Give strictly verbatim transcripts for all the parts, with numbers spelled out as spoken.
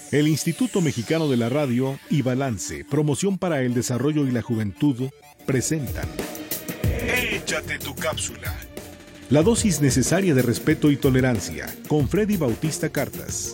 El Instituto Mexicano de la Radio y Balance, Promoción para el Desarrollo y la Juventud, presentan Échate tu cápsula. La dosis necesaria de respeto y tolerancia, con Freddy Bautista Cartas.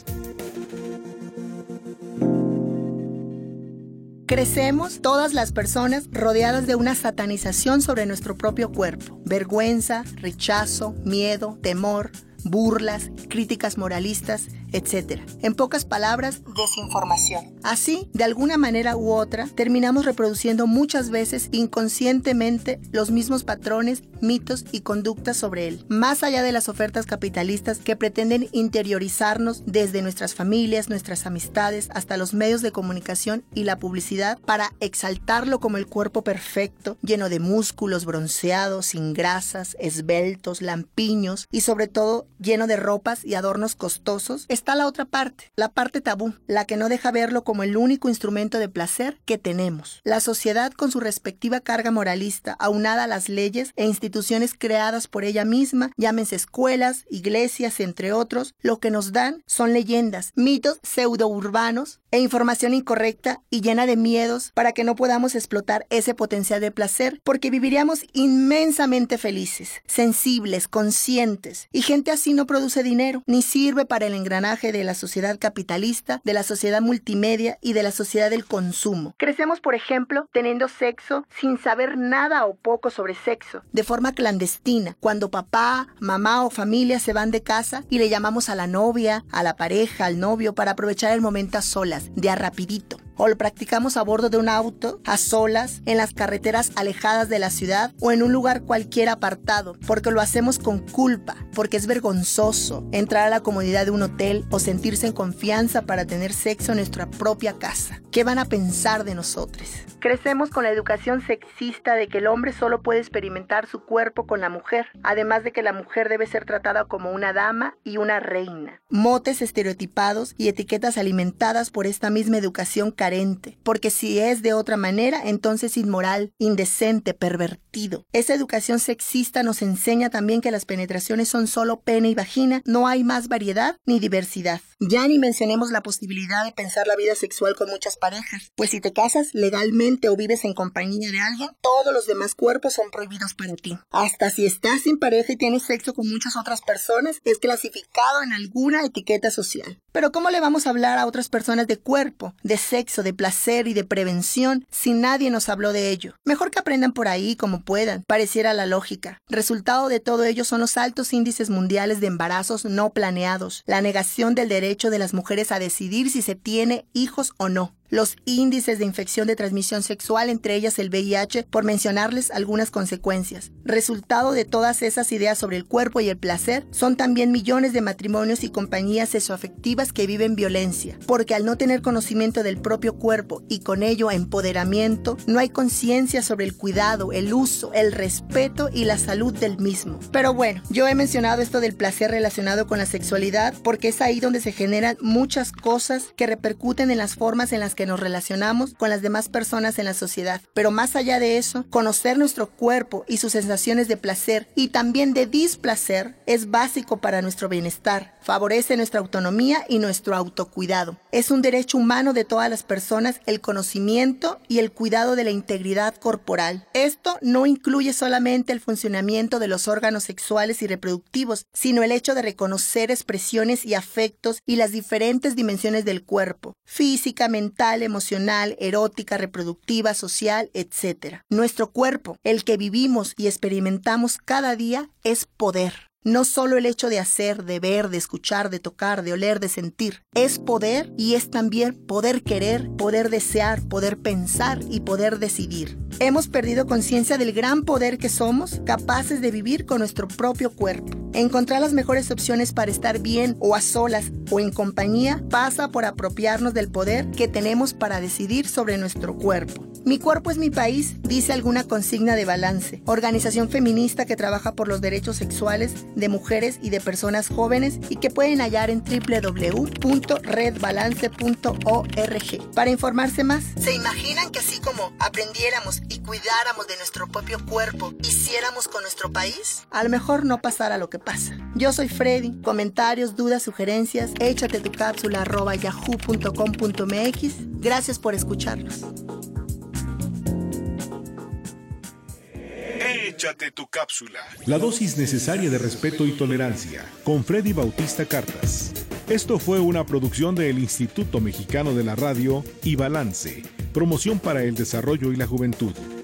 Crecemos todas las personas rodeadas de una satanización sobre nuestro propio cuerpo. Vergüenza, rechazo, miedo, temor, burlas, críticas moralistas, etcétera. En pocas palabras, desinformación. Así, de alguna manera u otra, terminamos reproduciendo muchas veces inconscientemente los mismos patrones, mitos y conductas sobre él. Más allá de las ofertas capitalistas que pretenden interiorizarnos desde nuestras familias, nuestras amistades, hasta los medios de comunicación y la publicidad para exaltarlo como el cuerpo perfecto, lleno de músculos, bronceados, sin grasas, esbeltos, lampiños y sobre todo lleno de ropas y adornos costosos, está la otra parte, la parte tabú, la que no deja verlo como el único instrumento de placer que tenemos. La sociedad, con su respectiva carga moralista, aunada a las leyes e instituciones creadas por ella misma, llámense escuelas, iglesias, entre otros, lo que nos dan son leyendas, mitos pseudourbanos e información incorrecta y llena de miedos para que no podamos explotar ese potencial de placer, porque viviríamos inmensamente felices, sensibles, conscientes, y gente así no produce dinero, ni sirve para el engranaje de la sociedad capitalista, de la sociedad multimedia y de la sociedad del consumo. Crecemos, por ejemplo, teniendo sexo sin saber nada o poco sobre sexo, de forma clandestina, cuando papá, mamá o familia se van de casa y le llamamos a la novia, a la pareja, al novio para aprovechar el momento a solas, de a rapidito. O lo practicamos a bordo de un auto, a solas, en las carreteras alejadas de la ciudad o en un lugar cualquiera apartado, porque lo hacemos con culpa, porque es vergonzoso entrar a la comodidad de un hotel o sentirse en confianza para tener sexo en nuestra propia casa. ¿Qué van a pensar de nosotros? Crecemos con la educación sexista de que el hombre solo puede experimentar su cuerpo con la mujer, además de que la mujer debe ser tratada como una dama y una reina. Motes estereotipados y etiquetas alimentadas por esta misma educación carente, porque si es de otra manera, entonces inmoral, indecente, pervertido. Esa educación sexista nos enseña también que las penetraciones son solo pene y vagina, no hay más variedad ni diversidad. Ya ni mencionemos la posibilidad de pensar la vida sexual con muchas parejas, pues si te casas legalmente o vives en compañía de alguien, todos los demás cuerpos son prohibidos para ti. Hasta si estás sin pareja y tienes sexo con muchas otras personas, es clasificado en alguna etiqueta social. Pero ¿cómo le vamos a hablar a otras personas de cuerpo, de sexo, de placer y de prevención si nadie nos habló de ello? Mejor que aprendan por ahí como puedan, pareciera la lógica. Resultado de todo ello son los altos índices mundiales de embarazos no planeados, la negación del derecho de las mujeres a decidir si se tiene hijos o no, los índices de infección de transmisión sexual, entre ellas el V I H, por mencionarles algunas consecuencias. Resultado de todas esas ideas sobre el cuerpo y el placer son también millones de matrimonios y compañías sexoafectivas que viven violencia, porque al no tener conocimiento del propio cuerpo y con ello empoderamiento, no hay conciencia sobre el cuidado, el uso, el respeto y la salud del mismo. Pero bueno, yo he mencionado esto del placer relacionado con la sexualidad porque es ahí donde se generan muchas cosas que repercuten en las formas en las que nos relacionamos con las demás personas en la sociedad. Pero más allá de eso, conocer nuestro cuerpo y sus sensaciones de placer y también de displacer es básico para nuestro bienestar, favorece nuestra autonomía y nuestro autocuidado. Es un derecho humano de todas las personas el conocimiento y el cuidado de la integridad corporal. Esto no incluye solamente el funcionamiento de los órganos sexuales y reproductivos, sino el hecho de reconocer expresiones y afectos y las diferentes dimensiones del cuerpo, física, mental, emocional, erótica, reproductiva, social, etcétera. Nuestro cuerpo, el que vivimos y experimentamos cada día, es poder. No solo el hecho de hacer, de ver, de escuchar, de tocar, de oler, de sentir. Es poder y es también poder querer, poder desear, poder pensar y poder decidir. Hemos perdido conciencia del gran poder que somos, capaces de vivir con nuestro propio cuerpo. Encontrar las mejores opciones para estar bien o a solas o en compañía pasa por apropiarnos del poder que tenemos para decidir sobre nuestro cuerpo. Mi cuerpo es mi país, dice alguna consigna de Balance, organización feminista que trabaja por los derechos sexuales de mujeres y de personas jóvenes y que pueden hallar en doble u doble u doble u punto red balance punto org. Para informarse más, ¿se imaginan que así como aprendiéramos y cuidáramos de nuestro propio cuerpo, hiciéramos con nuestro país? A lo mejor no pasara lo que pasa. Yo soy Freddy. Comentarios, dudas, sugerencias, échate tu cápsula arroba yahoo punto com punto mx. Gracias por escucharnos. Échate tu cápsula. La dosis necesaria de respeto y tolerancia. Con Freddy Bautista Cartas. Esto fue una producción del Instituto Mexicano de la Radio y Balance. Promoción para el Desarrollo y la Juventud.